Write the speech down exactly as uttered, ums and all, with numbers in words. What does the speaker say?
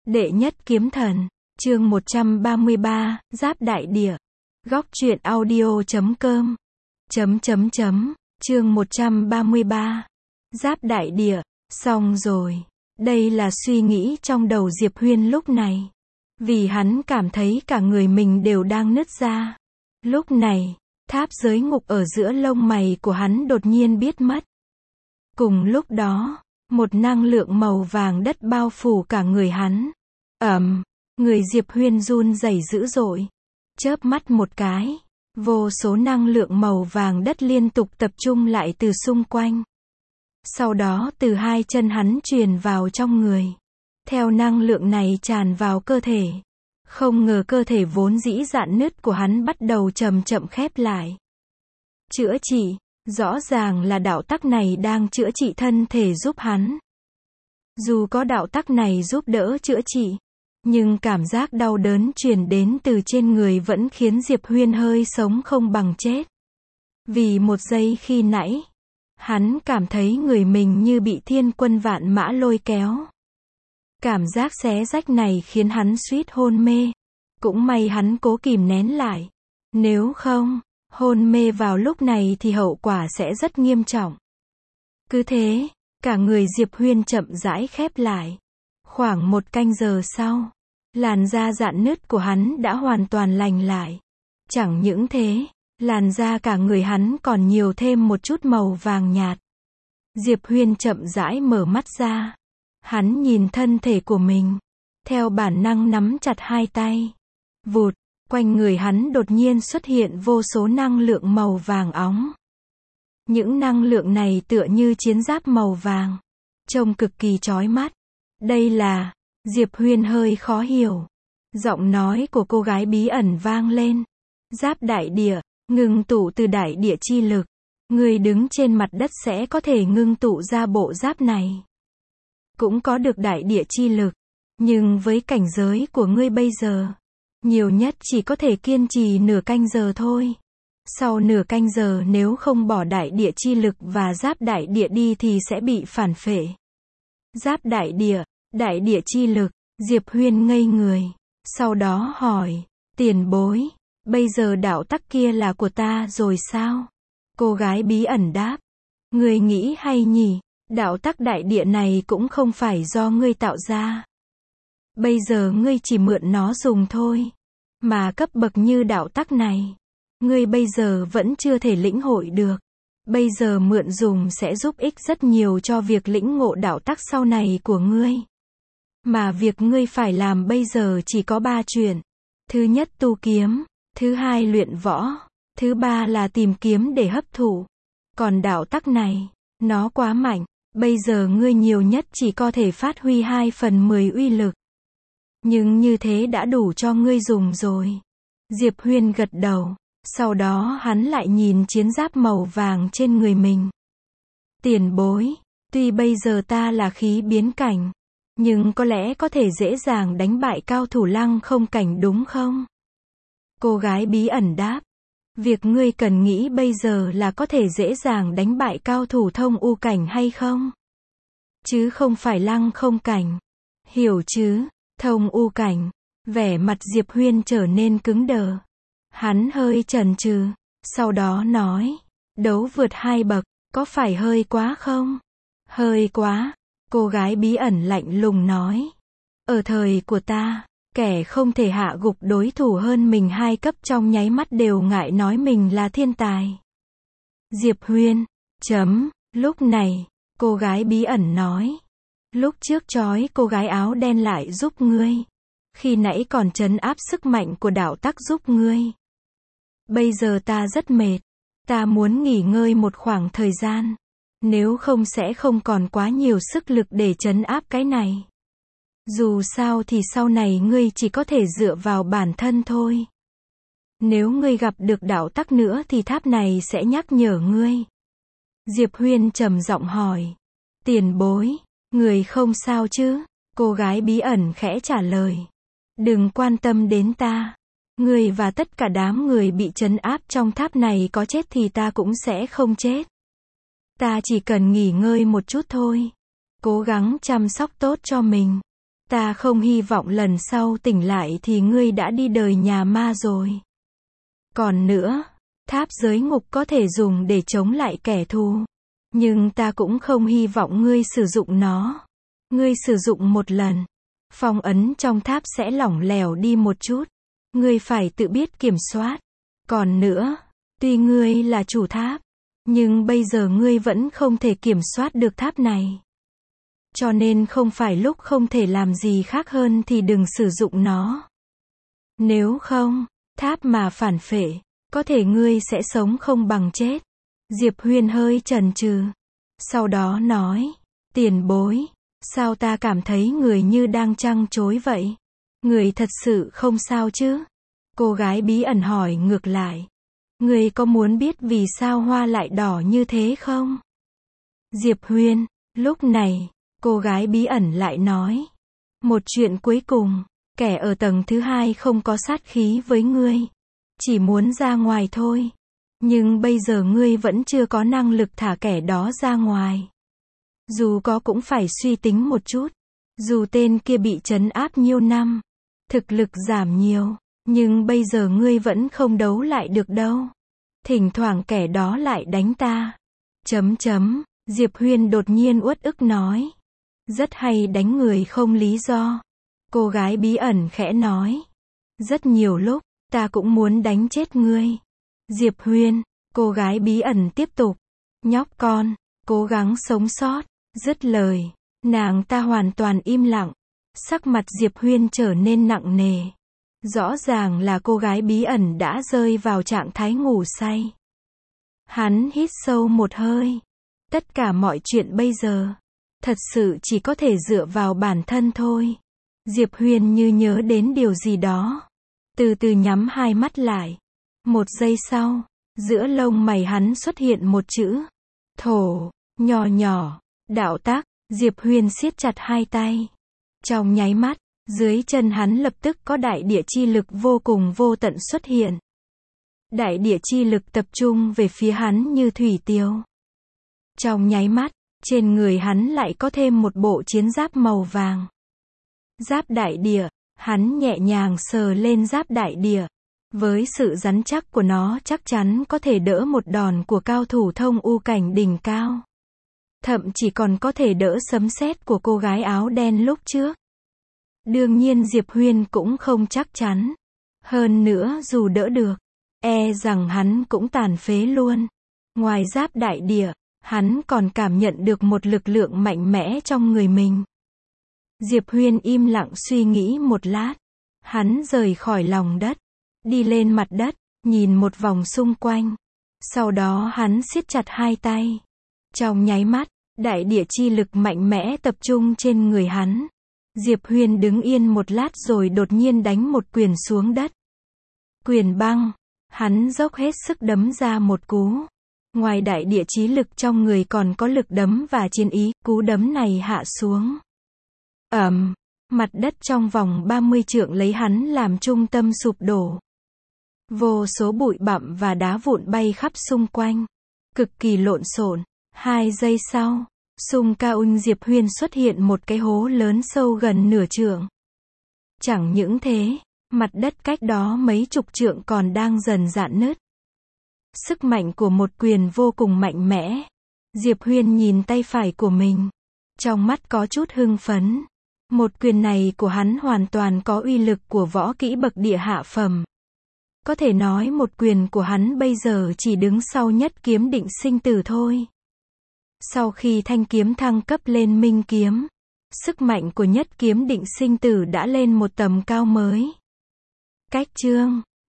Đệ nhất kiếm thần, chương một trăm ba mươi ba, Giáp Đại Địa. Góc truyện audio chấm com. Chấm chấm chấm, chương một trăm ba mươi ba. Giáp Đại Địa, xong rồi. Đây là suy nghĩ trong đầu Diệp Huyên lúc này. Vì hắn cảm thấy cả người mình đều đang nứt ra. Lúc này, tháp giới ngục ở giữa lông mày của hắn đột nhiên biết mất. Cùng lúc đó, một năng lượng màu vàng đất bao phủ cả người hắn. Ầm, người Diệp Huyên run rẩy dữ dội. Chớp mắt một cái, vô số năng lượng màu vàng đất liên tục tập trung lại từ xung quanh. Sau đó từ hai chân hắn truyền vào trong người. Theo năng lượng này tràn vào cơ thể. Không ngờ cơ thể vốn dĩ rạn nứt của hắn bắt đầu chậm chậm khép lại. Chữa trị, rõ ràng là đạo tắc này đang chữa trị thân thể giúp hắn. Dù có đạo tắc này giúp đỡ chữa trị, nhưng cảm giác đau đớn truyền đến từ trên người vẫn khiến Diệp Huyên hơi sống không bằng chết. Vì một giây khi nãy, hắn cảm thấy người mình như bị thiên quân vạn mã lôi kéo. Cảm giác xé rách này khiến hắn suýt hôn mê. Cũng may hắn cố kìm nén lại. Nếu không, hôn mê vào lúc này thì hậu quả sẽ rất nghiêm trọng. Cứ thế, cả người Diệp Huyên chậm rãi khép lại. Khoảng một canh giờ sau, làn da rạn nứt của hắn đã hoàn toàn lành lại. Chẳng những thế, làn da cả người hắn còn nhiều thêm một chút màu vàng nhạt. Diệp Huyên chậm rãi mở mắt ra. Hắn nhìn thân thể của mình. Theo bản năng nắm chặt hai tay. Vụt, quanh người hắn đột nhiên xuất hiện vô số năng lượng màu vàng óng. Những năng lượng này tựa như chiến giáp màu vàng. Trông cực kỳ chói mắt. Đây là... Diệp Huyên hơi khó hiểu. Giọng nói của cô gái bí ẩn vang lên. Giáp đại địa, ngưng tụ từ đại địa chi lực. Người đứng trên mặt đất sẽ có thể ngưng tụ ra bộ giáp này. Cũng có được đại địa chi lực. Nhưng với cảnh giới của ngươi bây giờ, nhiều nhất chỉ có thể kiên trì nửa canh giờ thôi. Sau nửa canh giờ nếu không bỏ đại địa chi lực và giáp đại địa đi thì sẽ bị phản phệ. Giáp đại địa, đại địa chi lực, Diệp Huyên ngây người. Sau đó hỏi, tiền bối, bây giờ đạo tắc kia là của ta rồi sao? Cô gái bí ẩn đáp, ngươi nghĩ hay nhỉ, đạo tắc đại địa này cũng không phải do ngươi tạo ra. Bây giờ ngươi chỉ mượn nó dùng thôi. Mà cấp bậc như đạo tắc này, ngươi bây giờ vẫn chưa thể lĩnh hội được. Bây giờ mượn dùng sẽ giúp ích rất nhiều cho việc lĩnh ngộ đạo tắc sau này của ngươi. Mà việc ngươi phải làm bây giờ chỉ có ba chuyện. Thứ nhất tu kiếm, thứ hai luyện võ, thứ ba là tìm kiếm để hấp thụ. Còn đạo tắc này, nó quá mạnh, bây giờ ngươi nhiều nhất chỉ có thể phát huy hai phần mười uy lực. Nhưng như thế đã đủ cho ngươi dùng rồi. Diệp Huyên gật đầu, sau đó hắn lại nhìn chiến giáp màu vàng trên người mình. Tiền bối, tuy bây giờ ta là khí biến cảnh, nhưng có lẽ có thể dễ dàng đánh bại cao thủ lăng không cảnh đúng không? Cô gái bí ẩn đáp, việc ngươi cần nghĩ bây giờ là có thể dễ dàng đánh bại cao thủ thông u cảnh hay không? Chứ không phải lăng không cảnh. Hiểu chứ, thông u cảnh. Vẻ mặt Diệp Huyên trở nên cứng đờ. Hắn hơi chần chừ, sau đó nói, đấu vượt hai bậc, có phải hơi quá không? Hơi quá. Cô gái bí ẩn lạnh lùng nói. Ở thời của ta, kẻ không thể hạ gục đối thủ hơn mình hai cấp trong nháy mắt đều ngại nói mình là thiên tài. Diệp Huyên, chấm, lúc này, cô gái bí ẩn nói. Lúc trước trói cô gái áo đen lại giúp ngươi. Khi nãy còn trấn áp sức mạnh của đạo tắc giúp ngươi. Bây giờ ta rất mệt. Ta muốn nghỉ ngơi một khoảng thời gian. Nếu không sẽ không còn quá nhiều sức lực để trấn áp cái này. Dù sao thì sau này ngươi chỉ có thể dựa vào bản thân thôi. Nếu ngươi gặp được đạo tắc nữa thì tháp này sẽ nhắc nhở ngươi. Diệp Huyên trầm giọng hỏi. Tiền bối, người không sao chứ? Cô gái bí ẩn khẽ trả lời. Đừng quan tâm đến ta. Ngươi và tất cả đám người bị trấn áp trong tháp này có chết thì ta cũng sẽ không chết. Ta chỉ cần nghỉ ngơi một chút thôi. Cố gắng chăm sóc tốt cho mình. Ta không hy vọng lần sau tỉnh lại thì ngươi đã đi đời nhà ma rồi. Còn nữa, tháp giới ngục có thể dùng để chống lại kẻ thù. Nhưng ta cũng không hy vọng ngươi sử dụng nó. Ngươi sử dụng một lần, phong ấn trong tháp sẽ lỏng lẻo đi một chút. Ngươi phải tự biết kiểm soát. Còn nữa, tuy ngươi là chủ tháp, nhưng bây giờ ngươi vẫn không thể kiểm soát được tháp này. Cho nên không phải lúc không thể làm gì khác hơn thì đừng sử dụng nó. Nếu không, tháp mà phản phệ, có thể ngươi sẽ sống không bằng chết. Diệp Huyên hơi chần chừ. Sau đó nói, tiền bối, sao ta cảm thấy người như đang trăng trối vậy? Người thật sự không sao chứ? Cô gái bí ẩn hỏi ngược lại. Người có muốn biết vì sao hoa lại đỏ như thế không? Diệp Huyên, lúc này, cô gái bí ẩn lại nói. Một chuyện cuối cùng, kẻ ở tầng thứ hai không có sát khí với ngươi. Chỉ muốn ra ngoài thôi. Nhưng bây giờ ngươi vẫn chưa có năng lực thả kẻ đó ra ngoài. Dù có cũng phải suy tính một chút. Dù tên kia bị trấn áp nhiều năm, thực lực giảm nhiều, nhưng bây giờ ngươi vẫn không đấu lại được đâu. Thỉnh thoảng kẻ đó lại đánh ta. Chấm chấm, Diệp Huyên đột nhiên uất ức nói. Rất hay đánh người không lý do. Cô gái bí ẩn khẽ nói. Rất nhiều lúc, ta cũng muốn đánh chết ngươi. Diệp Huyên, cô gái bí ẩn tiếp tục. Nhóc con, cố gắng sống sót. Dứt lời, nàng ta hoàn toàn im lặng. Sắc mặt Diệp Huyên trở nên nặng nề. Rõ ràng là cô gái bí ẩn đã rơi vào trạng thái ngủ say. Hắn hít sâu một hơi. Tất cả mọi chuyện bây giờ, thật sự chỉ có thể dựa vào bản thân thôi. Diệp Huyên như nhớ đến điều gì đó. Từ từ nhắm hai mắt lại. Một giây sau, giữa lông mày hắn xuất hiện một chữ. Thổ, nhỏ nhỏ, đạo tác, Diệp Huyên siết chặt hai tay. Trong nháy mắt, dưới chân hắn lập tức có đại địa chi lực vô cùng vô tận xuất hiện. Đại địa chi lực tập trung về phía hắn như thủy tiêu. Trong nháy mắt, trên người hắn lại có thêm một bộ chiến giáp màu vàng. Giáp đại địa, hắn nhẹ nhàng sờ lên giáp đại địa. Với sự rắn chắc của nó chắc chắn có thể đỡ một đòn của cao thủ thông u cảnh đỉnh cao. Thậm chí còn có thể đỡ sấm sét của cô gái áo đen lúc trước. Đương nhiên Diệp Huyên cũng không chắc chắn. Hơn nữa dù đỡ được, e rằng hắn cũng tàn phế luôn. Ngoài giáp đại địa, hắn còn cảm nhận được một lực lượng mạnh mẽ trong người mình. Diệp Huyên im lặng suy nghĩ một lát. Hắn rời khỏi lòng đất, đi lên mặt đất, nhìn một vòng xung quanh. Sau đó hắn siết chặt hai tay. Trong nháy mắt, đại địa chi lực mạnh mẽ tập trung trên người hắn. Diệp Huyên đứng yên một lát rồi đột nhiên đánh một quyền xuống đất. Quyền băng. Hắn dốc hết sức đấm ra một cú. Ngoài đại địa chí lực trong người còn có lực đấm và chiến ý, cú đấm này hạ xuống. Ầm, mặt đất trong vòng ba mươi trượng lấy hắn làm trung tâm sụp đổ. Vô số bụi bặm và đá vụn bay khắp xung quanh. Cực kỳ lộn xộn. Hai giây sau, xung quanh Diệp Huyên xuất hiện một cái hố lớn sâu gần nửa trượng. Chẳng những thế, mặt đất cách đó mấy chục trượng còn đang dần rạn nứt. Sức mạnh của một quyền vô cùng mạnh mẽ. Diệp Huyên nhìn tay phải của mình. Trong mắt có chút hưng phấn. Một quyền này của hắn hoàn toàn có uy lực của võ kỹ bậc địa hạ phẩm. Có thể nói một quyền của hắn bây giờ chỉ đứng sau nhất kiếm định sinh tử thôi. Sau khi thanh kiếm thăng cấp lên minh kiếm, sức mạnh của nhất kiếm định sinh tử đã lên một tầm cao mới. Cách chương